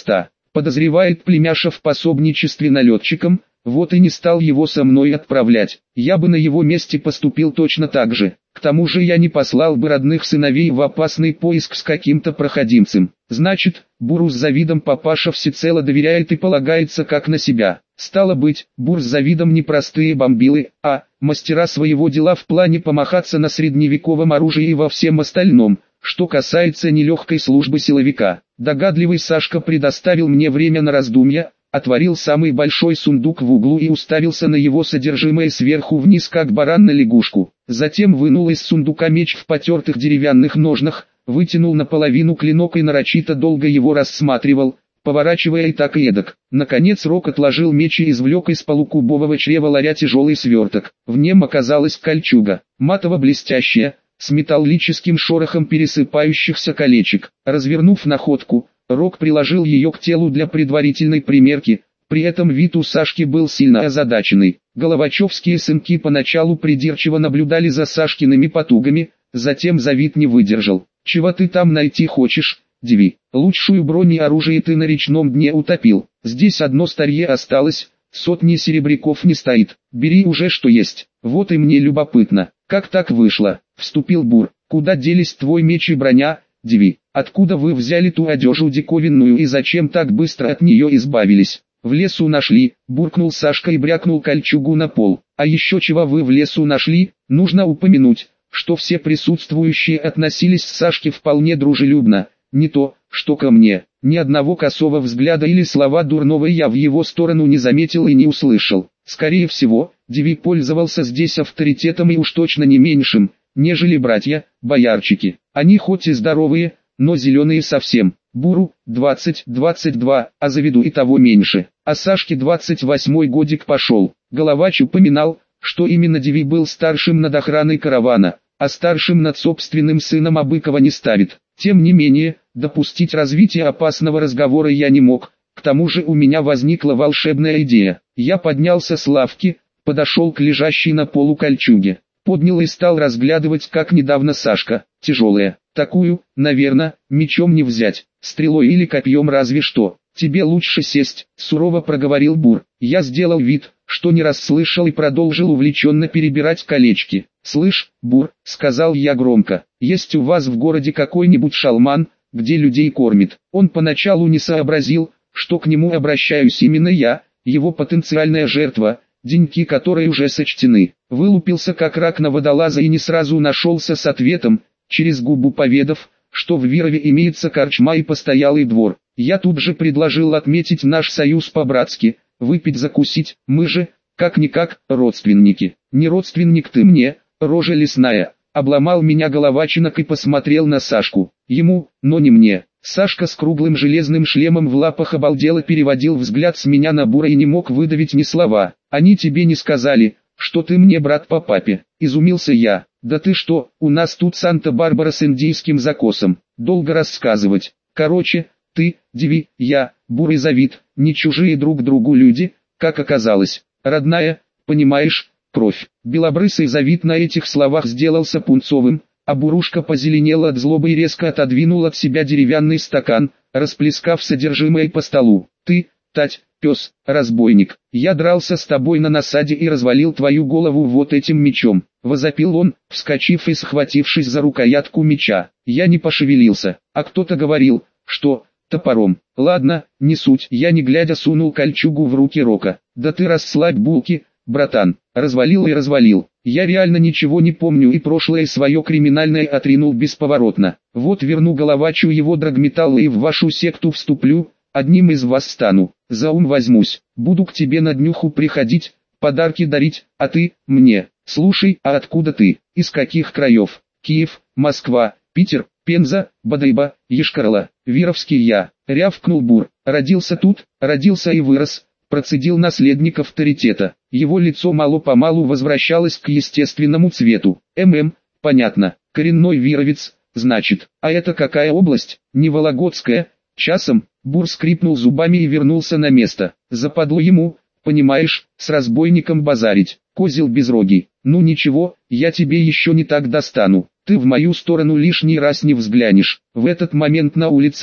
Подозревает племяша в пособничестве налетчикам, вот и не стал его со мной отправлять. Я бы на его месте поступил точно так же. К тому же я не послал бы родных сыновей в опасный поиск с каким-то проходимцем. Значит, Буру с Завидом папаша всецело доверяет и полагается как на себя. Стало быть, Бур с Завидом не простые бомбилы, а мастера своего дела в плане помахаться на средневековом оружии и во всем остальном, что касается нелегкой службы силовика. Догадливый Сашка предоставил мне время на раздумья, отворил самый большой сундук в углу и уставился на его содержимое сверху вниз, как баран на лягушку. Затем вынул из сундука меч в потертых деревянных ножнах, вытянул наполовину клинок и нарочито долго его рассматривал, поворачивая и так и эдак. Наконец Рок отложил меч и извлек из полукубового чрева ларя тяжелый сверток. В нем оказалась кольчуга, матово-блестящая, с металлическим шорохом пересыпающихся колечек. Развернув находку, Рок приложил ее к телу для предварительной примерки, при этом вид у Сашки был сильно озадаченный. Головачевские сынки поначалу придирчиво наблюдали за Сашкиными потугами, затем Завид не выдержал. «Чего ты там найти хочешь, Диви? Лучшую бронь и оружие ты на речном дне утопил, здесь одно старье осталось, сотни серебряков не стоит, бери уже что есть». «Вот и мне любопытно, как так вышло?» — вступил Бур. «Куда делись твой меч и броня, Диви? Откуда вы взяли ту одежду диковинную и зачем так быстро от нее избавились?» «В лесу нашли», — буркнул Сашка и брякнул кольчугу на пол. «А еще чего вы в лесу нашли?» Нужно упомянуть, что все присутствующие относились к Сашке вполне дружелюбно, не то, что ко мне. Ни одного косого взгляда или слова дурного я в его сторону не заметил и не услышал. Скорее всего, Диви пользовался здесь авторитетом и уж точно не меньшим, нежели братья, боярчики. Они хоть и здоровые, но зеленые совсем. Буру двадцать двадцать два, а Завиду и того меньше. А Сашке двадцать восьмой годик пошел. Головач упоминал, что именно Диви был старшим над охраной каравана, а старшим над собственным сыном Абыкова не ставит. Тем не менее, допустить развитие опасного разговора я не мог. К тому же у меня возникла волшебная идея. Я поднялся с лавки, подошел к лежащей на полу кольчуге, поднял и стал разглядывать, как недавно Сашка, тяжелая. Такую, наверное, мечом не взять, стрелой или копьем разве что. «Тебе лучше сесть», — сурово проговорил Бур. Я сделал вид, что не расслышал и продолжил увлеченно перебирать колечки. «Слышь, Бур», — сказал я громко, — «есть у вас в городе какой-нибудь шалман, где людей кормит?» Он поначалу не сообразил, что к нему обращаюсь именно я, его потенциальная жертва, деньки которой уже сочтены. Вылупился как рак на водолаза и не сразу нашелся с ответом, через губу поведав, что в Вирове имеется корчма и постоялый двор. Я тут же предложил отметить наш союз по-братски, выпить-закусить, мы же, как-никак, родственники. «Не родственник ты мне, рожа лесная», — обломал меня головачинок и посмотрел на Сашку. Ему, но не мне. Сашка с круглым железным шлемом в лапах обалдело переводил взгляд с меня на Бура и не мог выдавить ни слова. «Они тебе не сказали, что ты мне брат по папе?» — изумился я. «Да ты что, у нас тут Санта-Барбара с индийским закосом, долго рассказывать. Короче, ты, Диви, я, Бур и Завид, не чужие друг другу люди, как оказалось, родная, понимаешь, кровь». Белобрысый Завид на этих словах сделался пунцовым, а Бурушка позеленел от злобы и резко отодвинул от себя деревянный стакан, расплескав содержимое по столу. «Ты, Тать, пес, разбойник, я дрался с тобой на насаде и развалил твою голову вот этим мечом», — возопил он, вскочив и схватившись за рукоятку меча. Я не пошевелился, а кто-то говорил, что топором. Ладно, не суть. Я не глядя сунул кольчугу в руки Рока. «Да ты расслабь булки, братан». Развалил и развалил. Я реально ничего не помню и прошлое свое криминальное отринул бесповоротно. Вот верну Головачу его драгметалл и в вашу секту вступлю, одним из вас стану. За ум возьмусь, буду к тебе на днюху приходить, подарки дарить, а ты, мне. Слушай, а откуда ты, из каких краев? Киев, Москва, Питер, Пенза, Бадайба, Ешкарла, Вировский я. Рявкнул Бур. Родился тут, родился и вырос. Процедил наследник авторитета. Его лицо мало-помалу возвращалось к естественному цвету. ММ, понятно, коренной вировец, значит. А это какая область? Не Вологодская? Часом? Бур скрипнул зубами и вернулся на место. Западло ему, понимаешь, с разбойником базарить. Козел безрогий. Ну ничего, я тебе еще не так достану. Ты в мою сторону лишний раз не взглянешь. В этот момент на улице,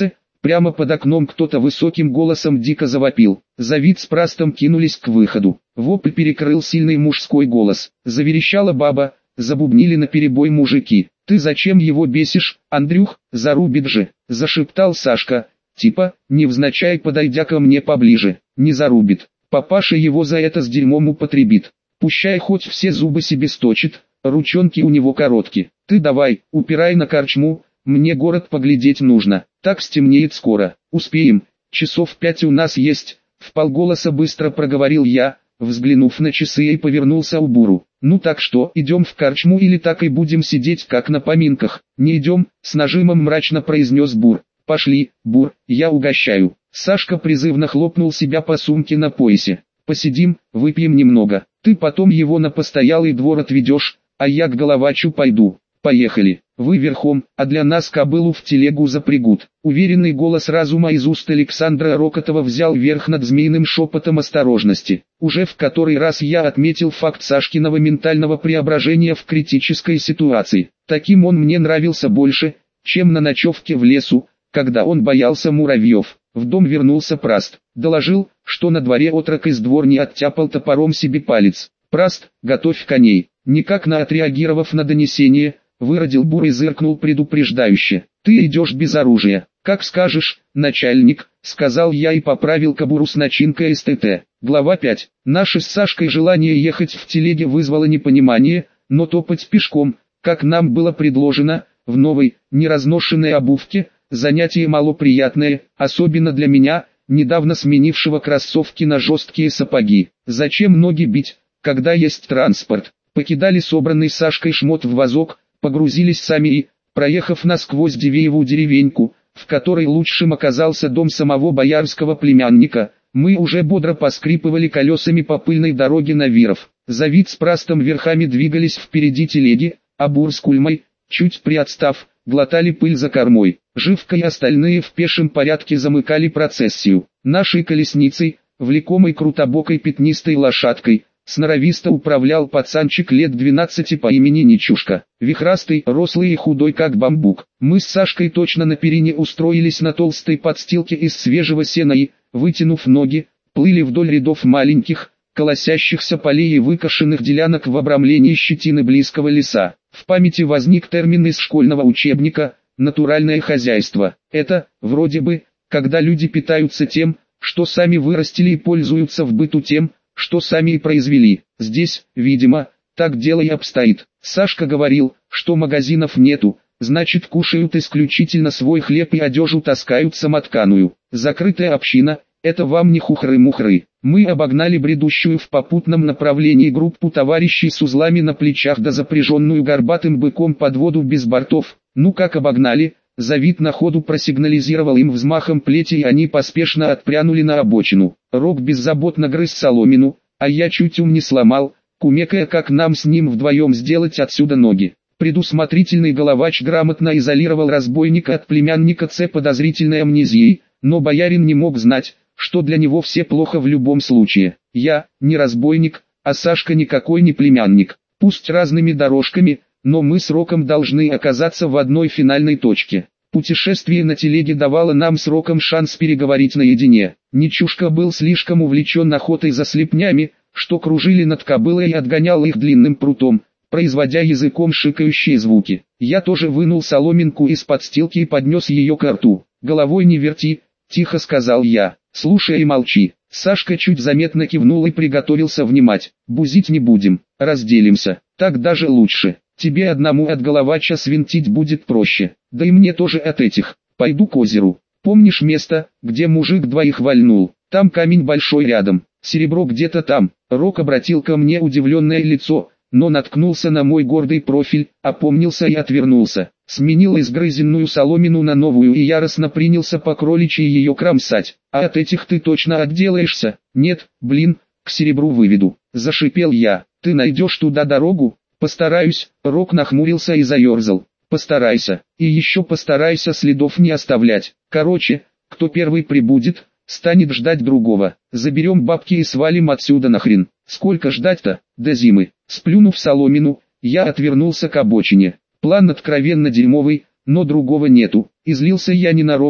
Прямо под окном кто-то высоким голосом дико завопил. Завид с Прастом кинулись к выходу. Вопль перекрыл сильный мужской голос. Заверещала баба, забубнили наперебой мужики. «Ты зачем его бесишь, Андрюх, зарубит же!» – зашептал Сашка. Типа, невзначай подойдя ко мне поближе. «Не зарубит. Папаша его за это с дерьмом употребит. Пущай хоть все зубы себе сточит, ручонки у него короткие. Ты давай, упирай на корчму, мне город поглядеть нужно. Так стемнеет скоро. Успеем, часов пять у нас есть», – вполголоса быстро проговорил я, взглянув на часы и повернулся к Буру. «Ну так что, идем в корчму или так и будем сидеть как на поминках?» «Не идем», – с нажимом мрачно произнес Бур. «Пошли, Бур, я угощаю». Сашка призывно хлопнул себя по сумке на поясе. «Посидим, выпьем немного. Ты потом его на постоялый двор отведешь, а я к Головачу пойду. Поехали. Вы верхом, а для нас кобылу в телегу запрягут». Уверенный голос разума из уст Александра Рокотова взял верх над змеиным шепотом осторожности. Уже в который раз я отметил факт Сашкиного ментального преображения в критической ситуации. Таким он мне нравился больше, чем на ночевке в лесу, когда он боялся муравьев. В дом вернулся Праст. Доложил, что на дворе отрок из дворни оттяпал топором себе палец. «Праст, готовь коней». Никак на отреагировав на донесение, выродил Бур и зыркнул предупреждающе. «Ты идешь без оружия». «Как скажешь, начальник», — сказал я и поправил кобуру с начинкой эс тэ тэ. Глава пять. Наше с Сашкой желание ехать в телеге вызвало непонимание, но топать пешком, как нам было предложено, в новой, неразношенной обувке, занятие малоприятное, особенно для меня, недавно сменившего кроссовки на жесткие сапоги. Зачем ноги бить, когда есть транспорт? Покидали собранный Сашкой шмот в вазок, погрузились сами и, проехав насквозь Дивееву деревеньку, в которой лучшим оказался дом самого боярского племянника, мы уже бодро поскрипывали колесами по пыльной дороге на Виров. Завид с Прастом верхами двигались впереди телеги, а Бур с Кульмой, чуть приотстав, глотали пыль за кормой. Живка и остальные в пешем порядке замыкали процессию. Нашей колесницей, влекомой крутобокой пятнистой лошадкой, сноровисто управлял пацанчик лет двенадцати по имени Ничушка. Вихрастый, рослый и худой как бамбук. Мы с Сашкой точно на перине устроились на толстой подстилке из свежего сена и, вытянув ноги, плыли вдоль рядов маленьких, колосящихся полей и выкошенных делянок в обрамлении щетины близкого леса. В памяти возник термин из школьного учебника «натуральное хозяйство». Это, вроде бы, когда люди питаются тем, что сами вырастили и пользуются в быту тем, что сами и произвели. Здесь, видимо, так дело и обстоит. Сашка говорил, что магазинов нету, значит кушают исключительно свой хлеб и одежу таскают самотканую. Закрытая община – это вам не хухры-мухры. Мы обогнали бредущую в попутном направлении группу товарищей с узлами на плечах да запряженную горбатым быком подводу без бортов. Ну как обогнали? Завид на ходу просигнализировал им взмахом плети, и они поспешно отпрянули на обочину. Рок беззаботно грыз соломину, а я чуть ум не сломал, кумекая, как нам с ним вдвоем сделать отсюда ноги. Предусмотрительный Головач грамотно изолировал разбойника от племянника Ц подозрительной амнезией, но боярин не мог знать, что для него все плохо в любом случае. Я, не разбойник, а Сашка никакой не племянник. Пусть разными дорожками, но мы с Роком должны оказаться в одной финальной точке. Путешествие на телеге давало нам с Роком шанс переговорить наедине. Ничушка был слишком увлечен охотой за слепнями, что кружили над кобылой, и отгонял их длинным прутом, производя языком шикающие звуки. Я тоже вынул соломинку из подстилки и поднес ее к рту. «Головой не верти», — тихо сказал я. «Слушай и молчи». Сашка чуть заметно кивнул и приготовился внимать. «Бузить не будем, разделимся, так даже лучше. Тебе одному от Головача свинтить будет проще, да и мне тоже от этих. Пойду к озеру. Помнишь место, где мужик двоих вальнул? Там камень большой рядом, серебро где-то там». Рок обратил ко мне удивленное лицо, но наткнулся на мой гордый профиль, опомнился и отвернулся. Сменил изгрызенную соломину на новую и яростно принялся по кроличьи ее кромсать. «А от этих ты точно отделаешься?» «Нет, блин, к серебру выведу», — зашипел я. «Ты найдешь туда дорогу?» «Постараюсь», — Рок нахмурился и заерзал. «Постарайся, и еще постарайся следов не оставлять. Короче, кто первый прибудет, станет ждать другого. Заберем бабки и свалим отсюда нахрен». «Сколько ждать-то? До зимы». Сплюнув соломину, я отвернулся к обочине. План откровенно дерьмовый, но другого нету. Излился я не на Рока,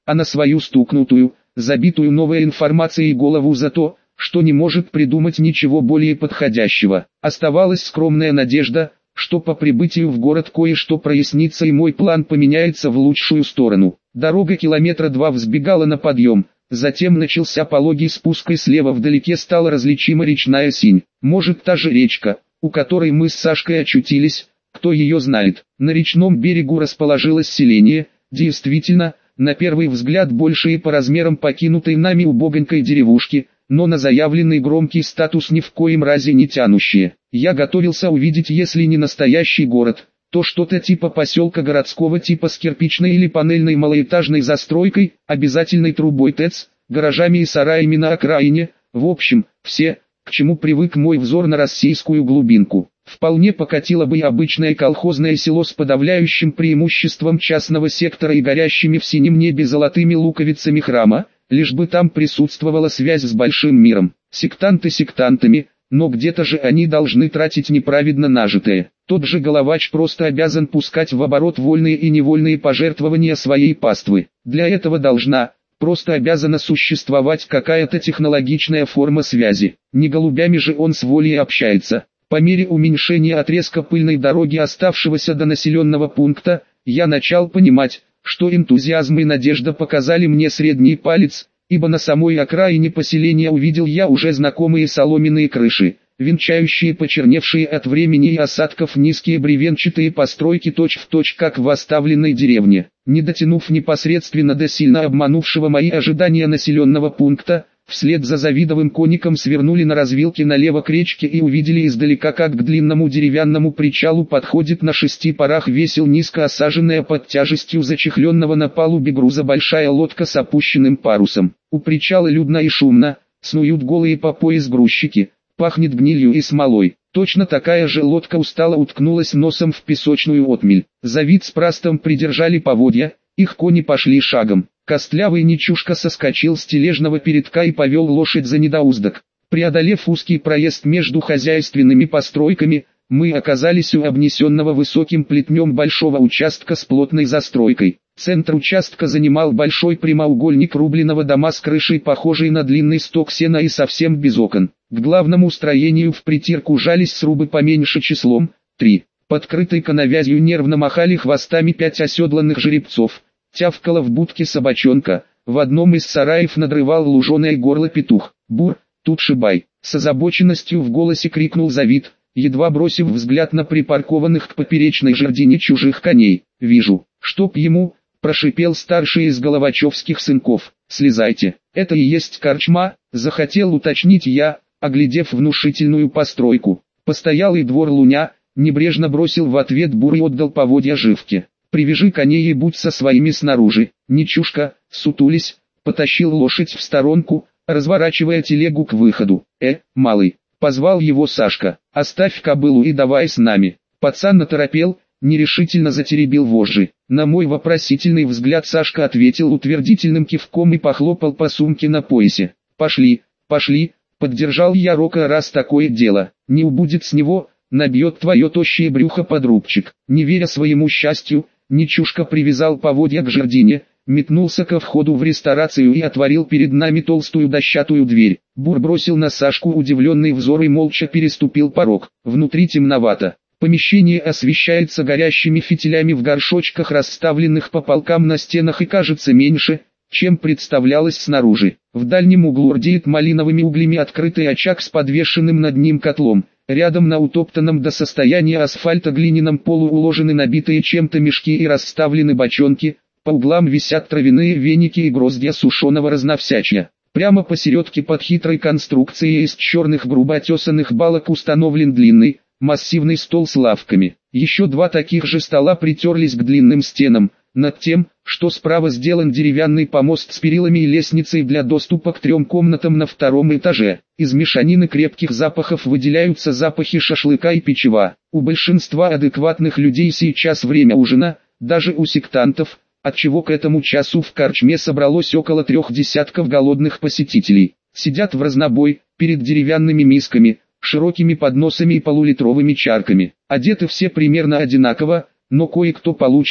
а на свою стукнутую, забитую новой информацией голову за то, что не может придумать ничего более подходящего. Оставалась скромная надежда, что по прибытию в город кое-что прояснится и мой план поменяется в лучшую сторону. Дорога километра два взбегала на подъем, затем начался пологий спуск и слева вдалеке стала различима речная синь. Может, та же речка, у которой мы с Сашкой очутились, кто ее знает. На речном берегу расположилось селение, действительно, на первый взгляд большие по размерам покинутой нами убогонькой деревушки, но на заявленный громкий статус ни в коем разе не тянущие. Я готовился увидеть, если не настоящий город, то что-то типа поселка городского типа с кирпичной или панельной малоэтажной застройкой, обязательной трубой ТЭЦ, гаражами и сараями на окраине, в общем, все, к чему привык мой взор на российскую глубинку. Вполне покатило бы и обычное колхозное село с подавляющим преимуществом частного сектора и горящими в синем небе золотыми луковицами храма, лишь бы там присутствовала связь с большим миром. Сектанты сектантами, но где-то же они должны тратить неправедно нажитое. Тот же Головач просто обязан пускать в оборот вольные и невольные пожертвования своей паствы. Для этого должна, просто обязана существовать какая-то технологичная форма связи. Не голубями же он с волей общается. По мере уменьшения отрезка пыльной дороги, оставшегося до населенного пункта, я начал понимать, что энтузиазм и надежда показали мне средний палец, ибо на самой окраине поселения увидел я уже знакомые соломенные крыши, венчающие почерневшие от времени и осадков низкие бревенчатые постройки точь-в-точь как в оставленной деревне. Не дотянув непосредственно до сильно обманувшего мои ожидания населенного пункта, вслед за Завидовым коником свернули на развилке налево к речке и увидели издалека, как к длинному деревянному причалу подходит на шести парах весел низко осаженная под тяжестью зачехленного на палубе груза большая лодка с опущенным парусом. У причала людно и шумно, снуют голые по пояс грузчики, пахнет гнилью и смолой. Точно такая же лодка устало уткнулась носом в песочную отмель. Завид с Прастом придержали поводья, их кони пошли шагом. Костлявый Нечушка соскочил с тележного передка и повел лошадь за недоуздок. Преодолев узкий проезд между хозяйственными постройками, мы оказались у обнесенного высоким плетнем большого участка с плотной застройкой. Центр участка занимал большой прямоугольник рубленого дома с крышей, похожей на длинный сток сена и совсем без окон. К главному строению в притирку жались срубы поменьше числом, три. Под крытой коновязью нервно махали хвостами пять оседланных жеребцов. Тявкала в будке собачонка, в одном из сараев надрывал луженое горло петух. «Бур, тут шибай!» С озабоченностью в голосе крикнул Завид, едва бросив взгляд на припаркованных к поперечной жердине чужих коней. «Вижу, чтоб ему!» — прошипел старший из головачевских сынков. «Слезайте, это и есть корчма!» — захотел уточнить я, оглядев внушительную постройку. Постоялый двор Луня, небрежно бросил в ответ Бур и отдал поводья Живке. «Привяжи коней и будь со своими снаружи». Нечушка, сутулись, потащил лошадь в сторонку, разворачивая телегу к выходу. «Э, малый!» — позвал его Сашка. «Оставь кобылу и давай с нами». Пацан наторопел, нерешительно затеребил вожжи. На мой вопросительный взгляд Сашка ответил утвердительным кивком и похлопал по сумке на поясе. «Пошли, пошли!» — поддержал я Рока. «Раз такое дело, не убудет с него, набьет твое тощее брюхо под рубчик». Не веря своему счастью, Нечушка привязал поводья к жердине, метнулся ко входу в ресторацию и отворил перед нами толстую дощатую дверь. Бур бросил на Сашку удивленный взор и молча переступил порог. Внутри темновато. Помещение освещается горящими фитилями в горшочках, расставленных по полкам на стенах, и кажется меньше, чем представлялось снаружи. В дальнем углу рдеет малиновыми углями открытый очаг с подвешенным над ним котлом. Рядом на утоптанном до состояния асфальта глиняном полу уложены набитые чем-то мешки и расставлены бочонки, по углам висят травяные веники и гроздья сушеного разновсячья. Прямо посередке под хитрой конструкцией из черных грубо отесанных балок установлен длинный, массивный стол с лавками. Еще два таких же стола притерлись к длинным стенам. Над тем, что справа сделан деревянный помост с перилами и лестницей для доступа к трем комнатам на втором этаже. Из мешанины крепких запахов выделяются запахи шашлыка и печива. У большинства адекватных людей сейчас время ужина, даже у сектантов, отчего к этому часу в корчме собралось около трех десятков голодных посетителей. Сидят в разнобой, перед деревянными мисками, широкими подносами и полулитровыми чарками. Одеты все примерно одинаково, но кое-кто получше,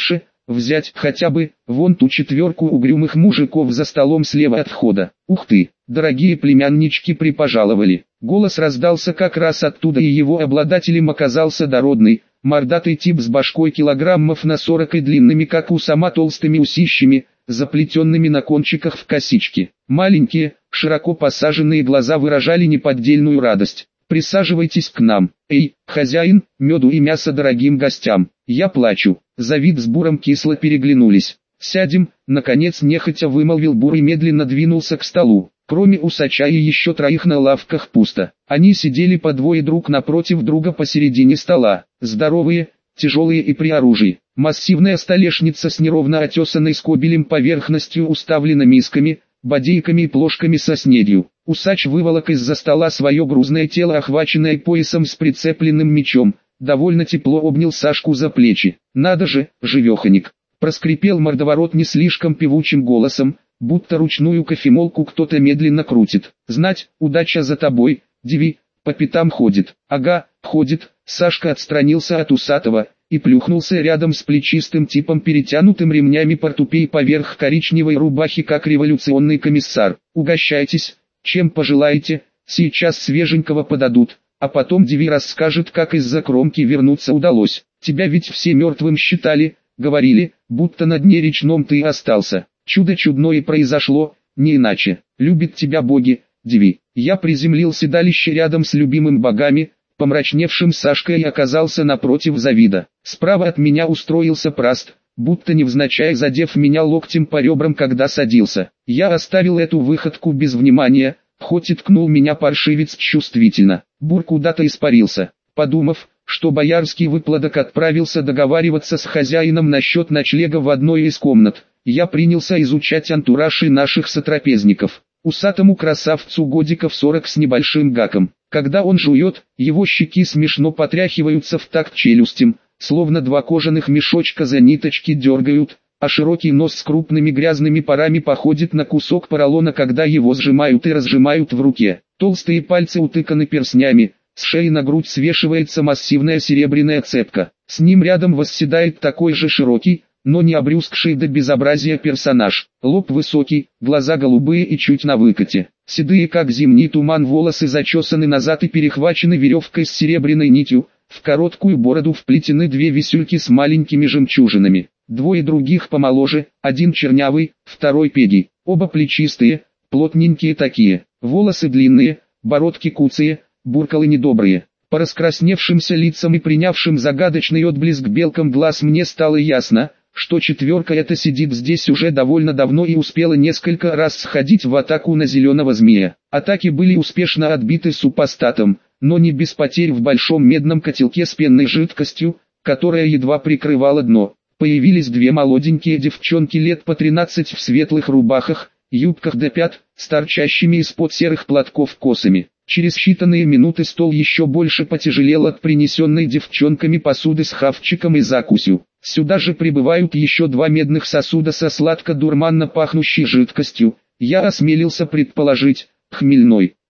взять хотя бы вон ту четверку угрюмых мужиков за столом слева от входа. Ух ты, дорогие племяннички припожаловали. Голос раздался как раз оттуда, и его обладателем оказался дородный, мордатый тип с башкой килограммов на сорок и длинными как у сама толстыми усищами, заплетенными на кончиках в косички. Маленькие, широко посаженные глаза выражали неподдельную радость. «Присаживайтесь к нам. Эй, хозяин, меду и мясо дорогим гостям. Я плачу». Завид с Буром кисло переглянулись. «Сядем», наконец нехотя вымолвил Бур и медленно двинулся к столу. Кроме усача и еще троих на лавках пусто. Они сидели по двое друг напротив друга посередине стола. Здоровые, тяжелые и при оружии. Массивная столешница с неровно отесанной скобелем поверхностью уставлена мисками, бодейками и плошками со снедью. Усач выволок из-за стола свое грузное тело, охваченное поясом с прицепленным мечом, довольно тепло обнял Сашку за плечи. «Надо же, живеханик!» Проскрипел мордоворот не слишком певучим голосом, будто ручную кофемолку кто-то медленно крутит. «Знать, удача за тобой, Диви, по пятам ходит». «Ага, ходит». Сашка отстранился от усатого и плюхнулся рядом с плечистым типом, перетянутым ремнями портупей поверх коричневой рубахи, как революционный комиссар. «Угощайтесь, чем пожелаете, сейчас свеженького подадут, а потом Диви расскажет, как из-за кромки вернуться удалось. Тебя ведь все мертвым считали, говорили, будто на дне речном ты и остался. Чудо чудное произошло, не иначе. Любят тебя боги, Диви». Я приземлил седалище рядом с любимым богами, помрачневшим Сашкой, и оказался напротив Завида. Справа от меня устроился Праст, будто невзначай задев меня локтем по ребрам, когда садился. Я оставил эту выходку без внимания, хоть и ткнул меня паршивец чувствительно. Бур куда-то испарился. Подумав, что боярский выплодок отправился договариваться с хозяином насчет ночлега в одной из комнат, я принялся изучать антураж и наших сотрапезников. Усатому красавцу годиков сорок с небольшим гаком. Когда он жует, его щеки смешно потряхиваются в такт челюстям, словно два кожаных мешочка за ниточки дергают, а широкий нос с крупными грязными парами походит на кусок поролона, когда его сжимают и разжимают в руке. Толстые пальцы утыканы перстнями, с шеи на грудь свешивается массивная серебряная цепка. С ним рядом восседает такой же широкий, но не обрюзгший до безобразия персонаж. Лоб высокий, глаза голубые и чуть на выкате. Седые как зимний туман волосы зачесаны назад и перехвачены веревкой с серебряной нитью, в короткую бороду вплетены две висюльки с маленькими жемчужинами. Двое других помоложе, один чернявый, второй пегий. Оба плечистые, плотненькие такие. Волосы длинные, бородки куцые, буркалы недобрые. По раскрасневшимся лицам и принявшим загадочный отблеск белкам глаз мне стало ясно, что четверка эта сидит здесь уже довольно давно и успела несколько раз сходить в атаку на зеленого змея. Атаки были успешно отбиты супостатом, но не без потерь в большом медном котелке с пенной жидкостью, которая едва прикрывала дно. Появились две молоденькие девчонки лет по тринадцать в светлых рубахах, юбках до пят, с торчащими из-под серых платков косами. Через считанные минуты стол еще больше потяжелел от принесенной девчонками посуды с хавчиком и закусью. Сюда же прибывают еще два медных сосуда со сладко-дурманно пахнущей жидкостью, я осмелился предположить, хмельной.